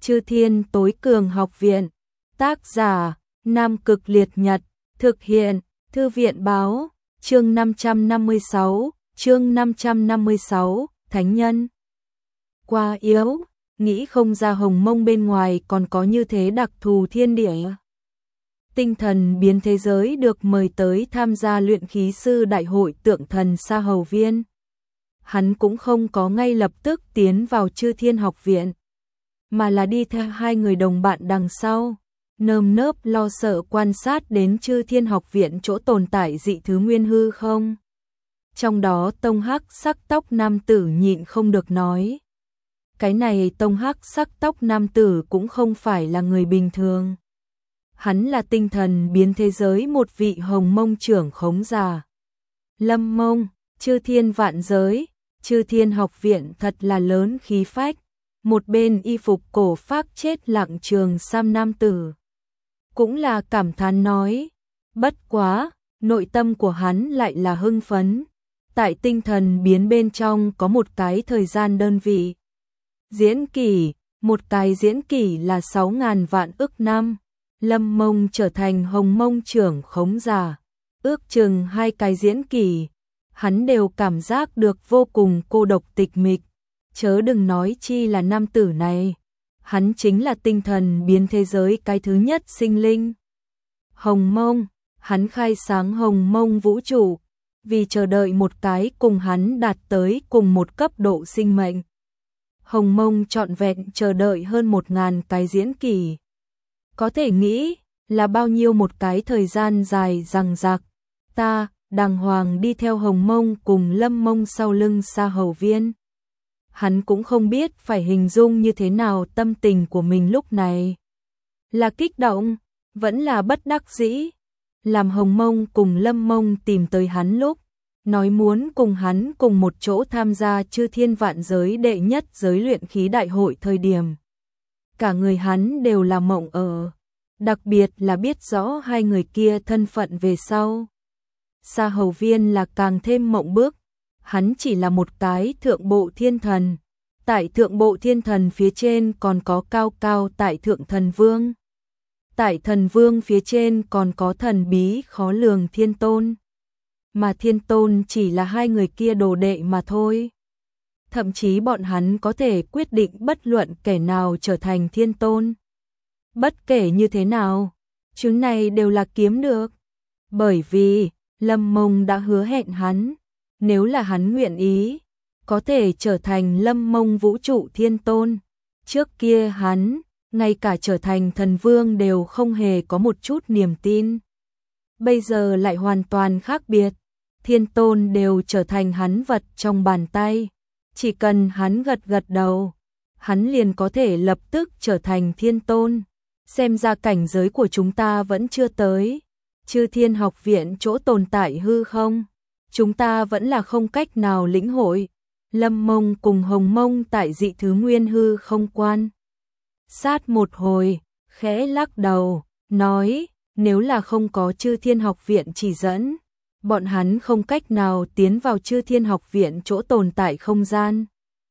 Chư Thiên Tối Cường Học Viện. Tác giả: Nam Cực Liệt Nhật. Thực hiện: Thư viện báo. Chương 556, Thánh Nhân. Quá yếu, nghĩ không ra Hồng Mông bên ngoài còn có như thế đặc thù thiên địa. Tinh thần biến thế giới được mời tới tham gia luyện khí sư đại hội tượng thần Sa Hầu Viên. Hắn cũng không có ngay lập tức tiến vào Chư Thiên Học Viện, mà là đi theo hai người đồng bạn đằng sau, nơm nớp lo sợ quan sát đến Chư Thiên Học Viện chỗ tồn tại dị thứ nguyên hư không. Trong đó tông hắc sắc tóc nam tử nhịn không được nói. Cái này tông hắc sắc tóc nam tử cũng không phải là người bình thường. Hắn là tinh thần biến thế giới một vị Hồng Mông trưởng khống giả. Lâm Mông, Chư Thiên vạn giới, Chư Thiên Học Viện thật là lớn khí phách. Một bên y phục cổ phác chết lặng trường sam nam tử cũng là cảm thán nói. Bất quá, nội tâm của hắn lại là hưng phấn. Tại tinh thần biến bên trong có một cái thời gian đơn vị. Diễn kỷ, một cái diễn kỷ là 6.000 vạn ức năm. Lâm Mông trở thành Hồng Mông trưởng khống giả, ước chừng 2 cái diễn kỷ, hắn đều cảm giác được vô cùng cô độc tịch mịch, chớ đừng nói chi là nam tử này, hắn chính là tinh thần biến thế giới cái thứ nhất sinh linh. Hồng Mông, hắn khai sáng Hồng Mông vũ trụ, vì chờ đợi một cái cùng hắn đạt tới cùng một cấp độ sinh mệnh. Hồng Mông trọn vẹn chờ đợi hơn 1.000 cái diễn kỷ. Có thể nghĩ là bao nhiêu một cái thời gian dài dằng dặc. Ta đàng hoàng đi theo Hồng Mông cùng Lâm Mông sau lưng Sa Hầu Viên. Hắn cũng không biết phải hình dung như thế nào tâm tình của mình lúc này. Là kích động, vẫn là bất đắc dĩ. Làm Hồng Mông cùng Lâm Mông tìm tới hắn lúc, nói muốn cùng hắn cùng một chỗ tham gia Chư Thiên vạn giới đệ nhất giới luyện khí đại hội thời điểm. Cả người hắn đều là mộng ở, đặc biệt là biết rõ hai người kia thân phận về sau. Sa Hầu Viên là càng thêm mộng bức, hắn chỉ là một cái thượng bộ thiên thần, tại thượng bộ thiên thần phía trên còn có cao cao tại thượng thần vương. Tại thần vương phía trên còn có thần bí khó lường thiên tôn, mà thiên tôn chỉ là hai người kia đồ đệ mà thôi. Thậm chí bọn hắn có thể quyết định bất luận kẻ nào trở thành thiên tôn. Bất kể như thế nào, chứng này đều là kiếm được. Bởi vì, Lâm Mông đã hứa hẹn hắn, nếu là hắn nguyện ý, có thể trở thành Lâm Mông vũ trụ thiên tôn. Trước kia hắn, ngay cả trở thành thần vương đều không hề có một chút niềm tin. Bây giờ lại hoàn toàn khác biệt, thiên tôn đều trở thành hắn vật trong bàn tay. Chỉ cần hắn gật gật đầu, hắn liền có thể lập tức trở thành thiên tôn. Xem ra cảnh giới của chúng ta vẫn chưa tới. Chư Thiên Học Viện chỗ tồn tại hư không, chúng ta vẫn là không cách nào lĩnh hội. Lâm Mông cùng Hồng Mông tại dị thứ nguyên hư không quan sát một hồi, khẽ lắc đầu, nói, nếu là không có Chư Thiên Học Viện chỉ dẫn, bọn hắn không cách nào tiến vào Chư Thiên Học Viện chỗ tồn tại không gian.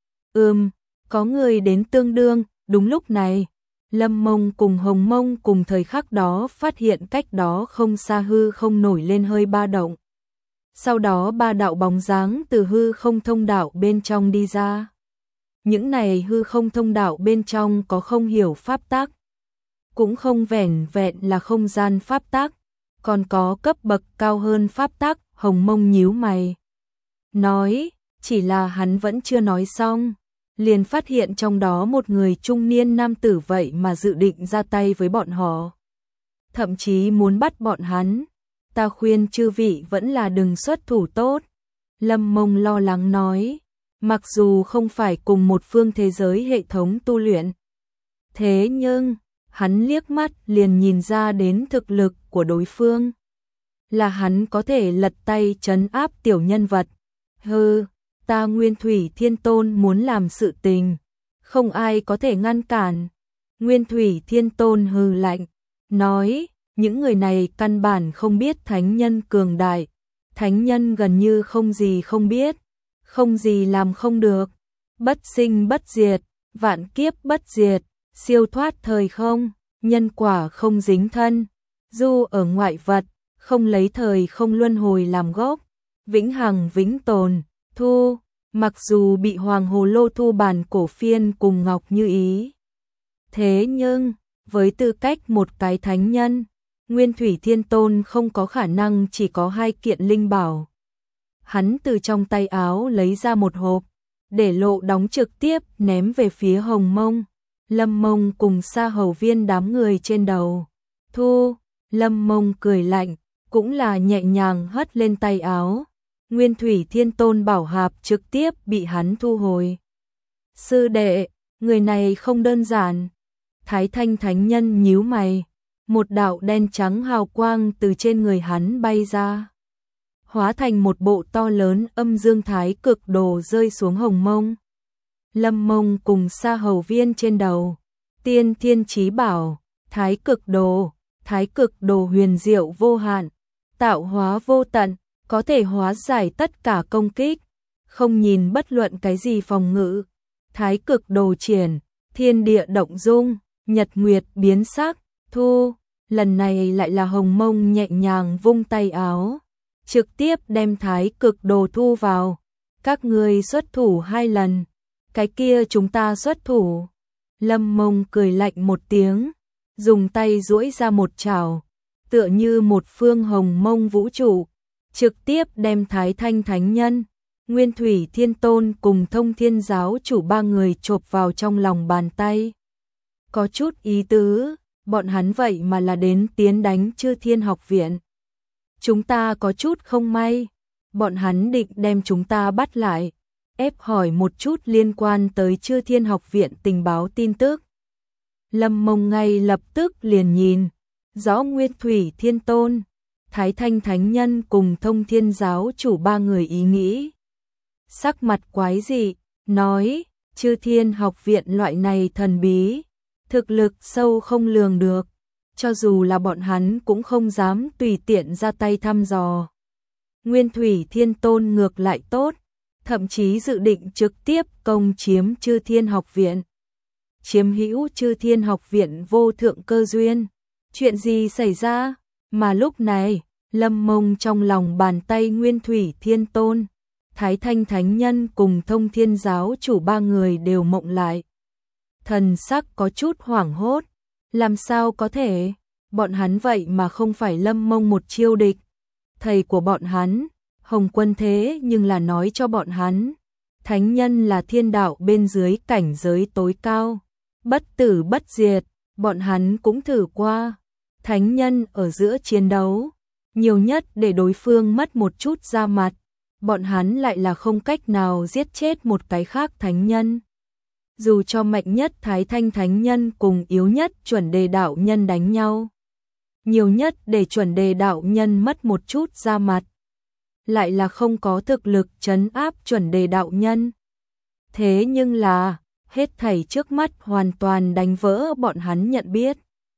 Có người đến tương đương. Đúng lúc này, Lâm Mông cùng Hồng Mông cùng thời khắc đó phát hiện cách đó không xa hư không nổi lên hơi ba động. Sau đó ba đạo bóng dáng từ hư không thông đạo bên trong đi ra. Những này hư không thông đạo bên trong có không hiểu pháp tắc, cũng không vẻn vẹn là không gian pháp tắc, còn có cấp bậc cao hơn pháp tắc. Hồng Mông nhíu mày, nói, chỉ là hắn vẫn chưa nói xong, liền phát hiện trong đó một người trung niên nam tử vậy mà dự định ra tay với bọn họ. Thậm chí muốn bắt bọn hắn. Ta khuyên chư vị vẫn là đừng xuất thủ tốt. Lâm Mông lo lắng nói, mặc dù không phải cùng một phương thế giới hệ thống tu luyện, thế nhưng, hắn liếc mắt liền nhìn ra đến thực lực của đối phương. Là hắn có thể lật tay trấn áp tiểu nhân vật. Hừ, ta Nguyên Thủy Thiên Tôn muốn làm sự tình, không ai có thể ngăn cản. Nguyên Thủy Thiên Tôn hừ lạnh, nói, những người này căn bản không biết thánh nhân cường đại. Thánh nhân gần như không gì không biết, không gì làm không được. Bất sinh bất diệt, vạn kiếp bất diệt, siêu thoát thời không, nhân quả không dính thân, du ở ngoại vật, không lấy thời không luân hồi làm gốc, vĩnh hằng vĩnh tồn, thu, mặc dù bị Hoàng Hồ Lô thu bản cổ phiên cùng Ngọc Như Ý. Thế nhưng, với tư cách một cái thánh nhân, Nguyên Thủy Thiên Tôn không có khả năng chỉ có 2 kiện linh bảo. Hắn từ trong tay áo lấy ra một hộp, để lộ đóng trực tiếp ném về phía Hồng Mông, Lâm Mông cùng Sa Hầu Viên đám người trên đầu. Thu, Lâm Mông cười lạnh, cũng là nhẹ nhàng hất lên tay áo. Nguyên Thủy Thiên Tôn bảo hạp trực tiếp bị hắn thu hồi. Sư đệ, người này không đơn giản. Thái Thanh Thánh Nhân nhíu mày, một đạo đen trắng hào quang từ trên người hắn bay ra, hóa thành một bộ to lớn âm dương thái cực đồ rơi xuống Hồng Mông, Lâm Mông cùng Sa Hầu Viên trên đầu. Tiên Thiên Chí Bảo, Thái cực đồ huyền diệu vô hạn, tạo hóa vô tận, có thể hóa giải tất cả công kích, không nhìn bất luận cái gì phòng ngự. Thái cực đồ triển, thiên địa động dung, nhật nguyệt biến sắc. Thu, lần này lại là Hồng Mông nhẹ nhàng vung tay áo, trực tiếp đem thái cực đồ thu vào. Các ngươi xuất thủ 2 lần, cái kia chúng ta xuất thủ. Lâm Mông cười lạnh một tiếng, dùng tay duỗi ra một chảo, tựa như một phương hồng mông vũ trụ, trực tiếp đem Thái Thanh Thánh Nhân, Nguyên Thủy Thiên Tôn cùng Thông Thiên Giáo chủ 3 người chộp vào trong lòng bàn tay. Có chút ý tứ, bọn hắn vậy mà là đến tiến đánh Chư Thiên Học Viện. Chúng ta có chút không may, bọn hắn định đem chúng ta bắt lại, ép hỏi một chút liên quan tới Chư Thiên Học Viện tình báo tin tức. Lâm Mông ngay lập tức liền nhìn rõ Nguyên Thủy Thiên Tôn, Thái Thanh Thánh Nhân cùng Thông Thiên Giáo chủ 3 người ý nghĩ. Sắc mặt quái dị, nói, Chư Thiên Học Viện loại này thần bí, thực lực sâu không lường được, cho dù là bọn hắn cũng không dám tùy tiện ra tay thăm dò. Nguyên Thủy Thiên Tôn ngược lại tốt, thậm chí dự định trực tiếp công chiếm Chư Thiên Học Viện. Chiếm hữu Chư Thiên Học Viện vô thượng cơ duyên. Chuyện gì xảy ra? Mà lúc này, Lâm Mông trong lòng bàn tay Nguyên Thủy Thiên Tôn, Thái Thanh Thánh Nhân cùng Thông Thiên Giáo chủ 3 người đều mộng lại. Thần sắc có chút hoảng hốt, làm sao có thể, bọn hắn vậy mà không phải Lâm Mông một chiêu địch. Thầy của bọn hắn, Hồng Quân thế nhưng là nói cho bọn hắn, Thánh Nhân là thiên đạo bên dưới cảnh giới tối cao, bất tử bất diệt, bọn hắn cũng thử qua. Thánh Nhân ở giữa chiến đấu, nhiều nhất để đối phương mất một chút da mặt, bọn hắn lại là không cách nào giết chết một cái khác Thánh Nhân. Dù cho mạnh nhất Thái Thanh Thánh Nhân cùng yếu nhất Chuẩn Đề Đạo Nhân đánh nhau, nhiều nhất để Chuẩn Đề Đạo Nhân mất một chút da mặt, lại là không có thực lực trấn áp Chuẩn Đề Đạo Nhân. Thế nhưng là, hết thảy trước mắt hoàn toàn đánh vỡ bọn hắn nhận biết.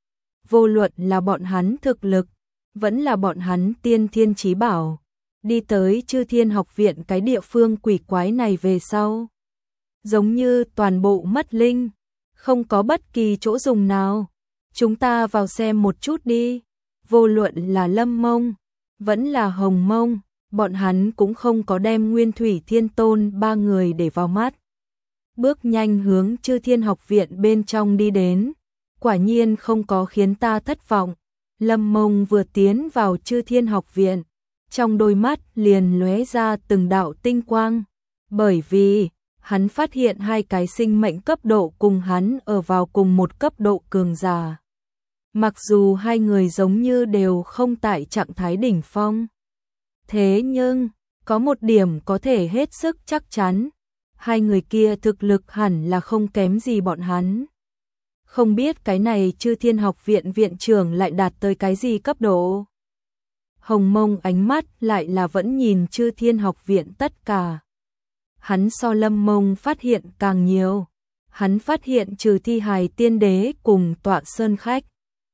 Vô luận là bọn hắn thực lực, vẫn là bọn hắn tiên thiên chí bảo, đi tới Chư Thiên Học Viện cái địa phương quỷ quái này về sau, giống như toàn bộ mất linh, không có bất kỳ chỗ dùng nào. Chúng ta vào xem một chút đi. Vô luận là Lâm Mông, vẫn là Hồng Mông, bọn hắn cũng không có đem Nguyên Thủy Thiên Tôn 3 người để vào mắt. Bước nhanh hướng Chư Thiên Học Viện bên trong đi đến, quả nhiên không có khiến ta thất vọng. Lâm Mông vừa tiến vào Chư Thiên Học Viện, trong đôi mắt liền lóe ra từng đạo tinh quang, bởi vì hắn phát hiện 2 cái sinh mệnh cấp độ cùng hắn ở vào cùng một cấp độ cường giả. Mặc dù 2 người giống như đều không tại trạng thái đỉnh phong, thế nhưng có một điểm có thể hết sức chắc chắn, 2 người kia thực lực hẳn là không kém gì bọn hắn. Không biết cái này Chư Thiên Học Viện viện trưởng lại đạt tới cái gì cấp độ. Hồng Mông ánh mắt lại là vẫn nhìn Chư Thiên Học Viện tất cả. Hắn so Lâm Mông phát hiện càng nhiều. Hắn phát hiện trừ thi hài tiên đế cùng tọa sơn khách,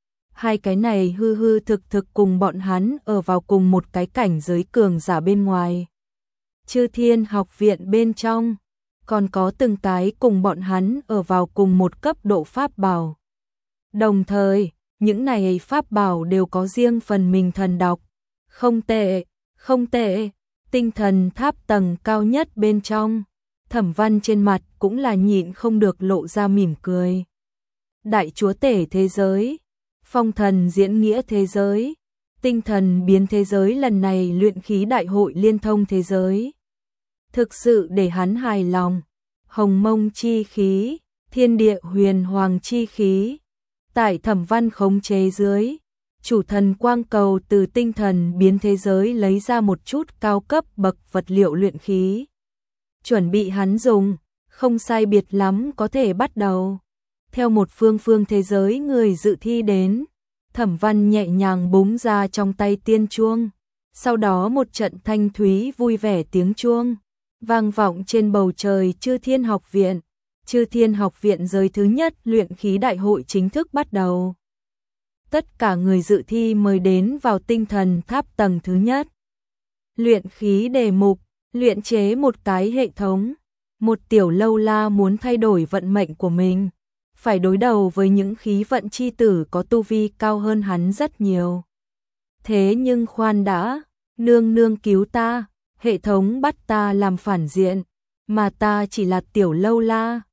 2 cái này hư hư thực thực cùng bọn hắn ở vào cùng một cái cảnh giới cường giả bên ngoài. Chư Thiên Học Viện bên trong, còn có từng cái cùng bọn hắn ở vào cùng một cấp độ pháp bảo. Đồng thời, những này pháp bảo đều có riêng phần mình thần đọc. Không tệ, không tệ, tinh thần tháp tầng cao nhất bên trong. Thẩm Văn trên mặt cũng là nhịn không được lộ ra mỉm cười. Đại chúa tể thế giới, phong thần diễn nghĩa thế giới, tinh thần biến thế giới lần này luyện khí đại hội liên thông thế giới. Thực sự để hắn hài lòng. Hồng mông chi khí, thiên địa huyền hoàng chi khí. Tại Thẩm Văn khống chế dưới, chủ thần quang cầu từ tinh thần biến thế giới lấy ra một chút cao cấp bậc vật liệu luyện khí. Chuẩn bị hắn dùng, không sai biệt lắm có thể bắt đầu. Theo một phương thế giới người dự thi đến, Thẩm Văn nhẹ nhàng búng ra trong tay tiên chuông. Sau đó một trận thanh thúy vui vẻ tiếng chuông vang vọng trên bầu trời Chư Thiên Học Viện. Chư Thiên Học Viện giới thứ nhất luyện khí đại hội chính thức bắt đầu. Tất cả người dự thi mời đến vào tinh thần tháp tầng thứ nhất. Luyện khí đề mục, luyện chế một cái hệ thống. Một tiểu lâu la muốn thay đổi vận mệnh của mình, phải đối đầu với những khí vận chi tử có tu vi cao hơn hắn rất nhiều. Thế nhưng khoan đã, nương nương cứu ta, hệ thống bắt ta làm phản diện, mà ta chỉ là tiểu lâu la.